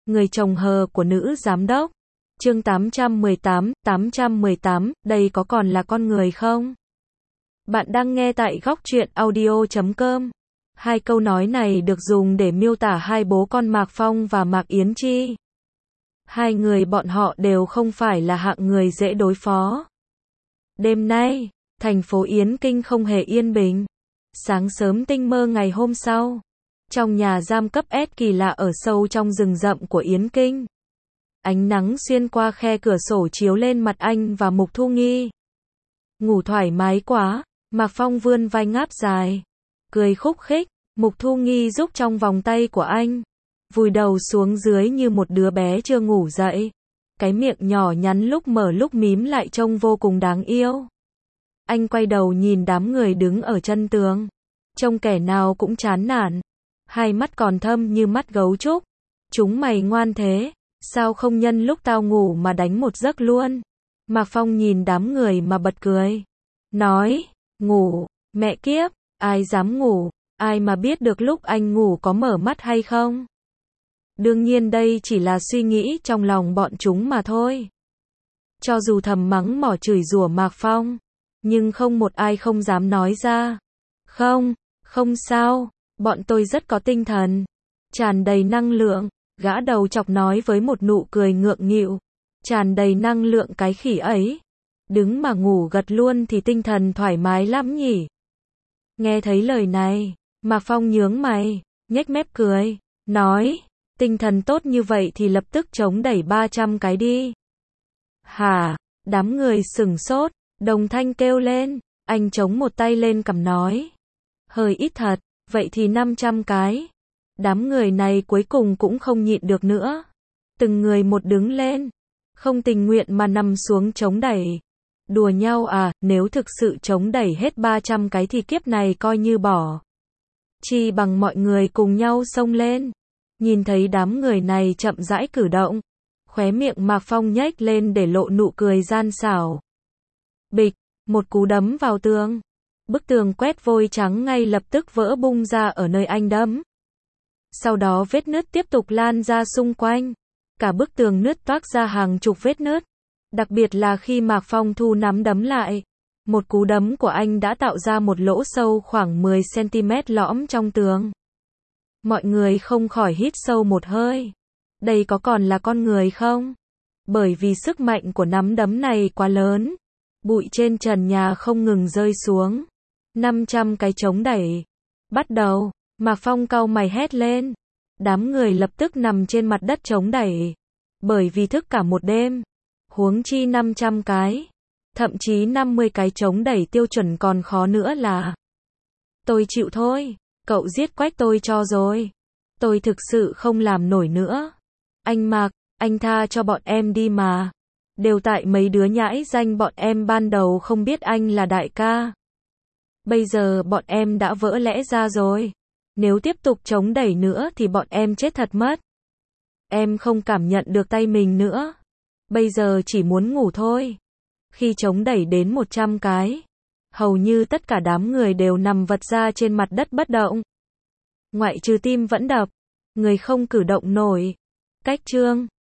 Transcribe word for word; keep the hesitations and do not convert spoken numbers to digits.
Người chồng hờ của nữ giám đốc. Chương tám trăm mười tám, tám trăm mười tám, đây có còn là con người không? Bạn đang nghe tại góc truyện audio chấm com. Hai câu nói này được dùng để miêu tả hai bố con Mạc Phong và Mạc Yến Chi. Hai người bọn họ đều không phải là hạng người dễ đối phó. Đêm nay, thành phố Yến Kinh không hề yên bình. Sáng sớm tinh mơ ngày hôm sau, trong nhà giam cấp S kỳ lạ ở sâu trong rừng rậm của Yến Kinh. Ánh nắng xuyên qua khe cửa sổ chiếu lên mặt anh và Mục Thu Nghi. Ngủ thoải mái quá, Mạc Phong vươn vai ngáp dài, cười khúc khích. Mục Thu Nghi giúp trong vòng tay của anh, vùi đầu xuống dưới như một đứa bé chưa ngủ dậy. Cái miệng nhỏ nhắn lúc mở lúc mím lại trông vô cùng đáng yêu. Anh quay đầu nhìn đám người đứng ở chân tường, trông kẻ nào cũng chán nản, hai mắt còn thâm như mắt gấu trúc. Chúng mày ngoan thế, sao không nhân lúc tao ngủ mà đánh một giấc luôn? Mạc Phong nhìn đám người mà bật cười, nói, ngủ, mẹ kiếp, ai dám ngủ, ai mà biết được lúc anh ngủ có mở mắt hay không? Đương nhiên đây chỉ là suy nghĩ trong lòng bọn chúng mà thôi. Cho dù thầm mắng mỏ chửi rủa Mạc Phong, nhưng không một ai không dám nói ra. Không, không sao, bọn tôi rất có tinh thần, tràn đầy năng lượng. Gã đầu chọc nói với một nụ cười ngượng nghịu. Tràn đầy năng lượng cái khỉ ấy. Đứng mà ngủ gật luôn thì tinh thần thoải mái lắm nhỉ. Nghe thấy lời này, Mạc Phong nhướng mày, nhếch mép cười, nói, tinh thần tốt như vậy thì lập tức chống đẩy ba trăm cái đi. Hả? Đám người sửng sốt, đồng thanh kêu lên. Anh chống một tay lên cằm nói, hơi ít thật, vậy thì năm trăm cái. Đám người này cuối cùng cũng không nhịn được nữa. Từng người một đứng lên, không tình nguyện mà nằm xuống chống đẩy. Đùa nhau à, nếu thực sự chống đẩy hết ba trăm cái thì kiếp này coi như bỏ. Chi bằng mọi người cùng nhau xông lên. Nhìn thấy đám người này chậm rãi cử động, khóe miệng Mạc Phong nhếch lên để lộ nụ cười gian xảo. Bịch, một cú đấm vào tường. Bức tường quét vôi trắng ngay lập tức vỡ bung ra ở nơi anh đấm. Sau đó vết nứt tiếp tục lan ra xung quanh. Cả bức tường nứt toác ra hàng chục vết nứt. Đặc biệt là khi Mạc Phong thu nắm đấm lại. Một cú đấm của anh đã tạo ra một lỗ sâu khoảng mười xăng-ti-mét lõm trong tường. Mọi người không khỏi hít sâu một hơi. Đây có còn là con người không? Bởi vì sức mạnh của nắm đấm này quá lớn. Bụi trên trần nhà không ngừng rơi xuống. năm trăm cái chống đẩy. Bắt đầu. Mạc Phong cau mày hét lên. Đám người lập tức nằm trên mặt đất chống đẩy. Bởi vì thức cả một đêm. Huống chi năm trăm cái. Thậm chí năm mươi cái chống đẩy tiêu chuẩn còn khó nữa là. Tôi chịu thôi. Cậu giết Quách tôi cho rồi. Tôi thực sự không làm nổi nữa. Anh Mạc, anh tha cho bọn em đi mà. Đều tại mấy đứa nhãi danh bọn em ban đầu không biết anh là đại ca. Bây giờ bọn em đã vỡ lẽ ra rồi. Nếu tiếp tục chống đẩy nữa thì bọn em chết thật mất. Em không cảm nhận được tay mình nữa. Bây giờ chỉ muốn ngủ thôi. Khi chống đẩy đến một trăm cái, hầu như tất cả đám người đều nằm vật ra trên mặt đất bất động. Ngoại trừ tim vẫn đập, người không cử động nổi. Cách chương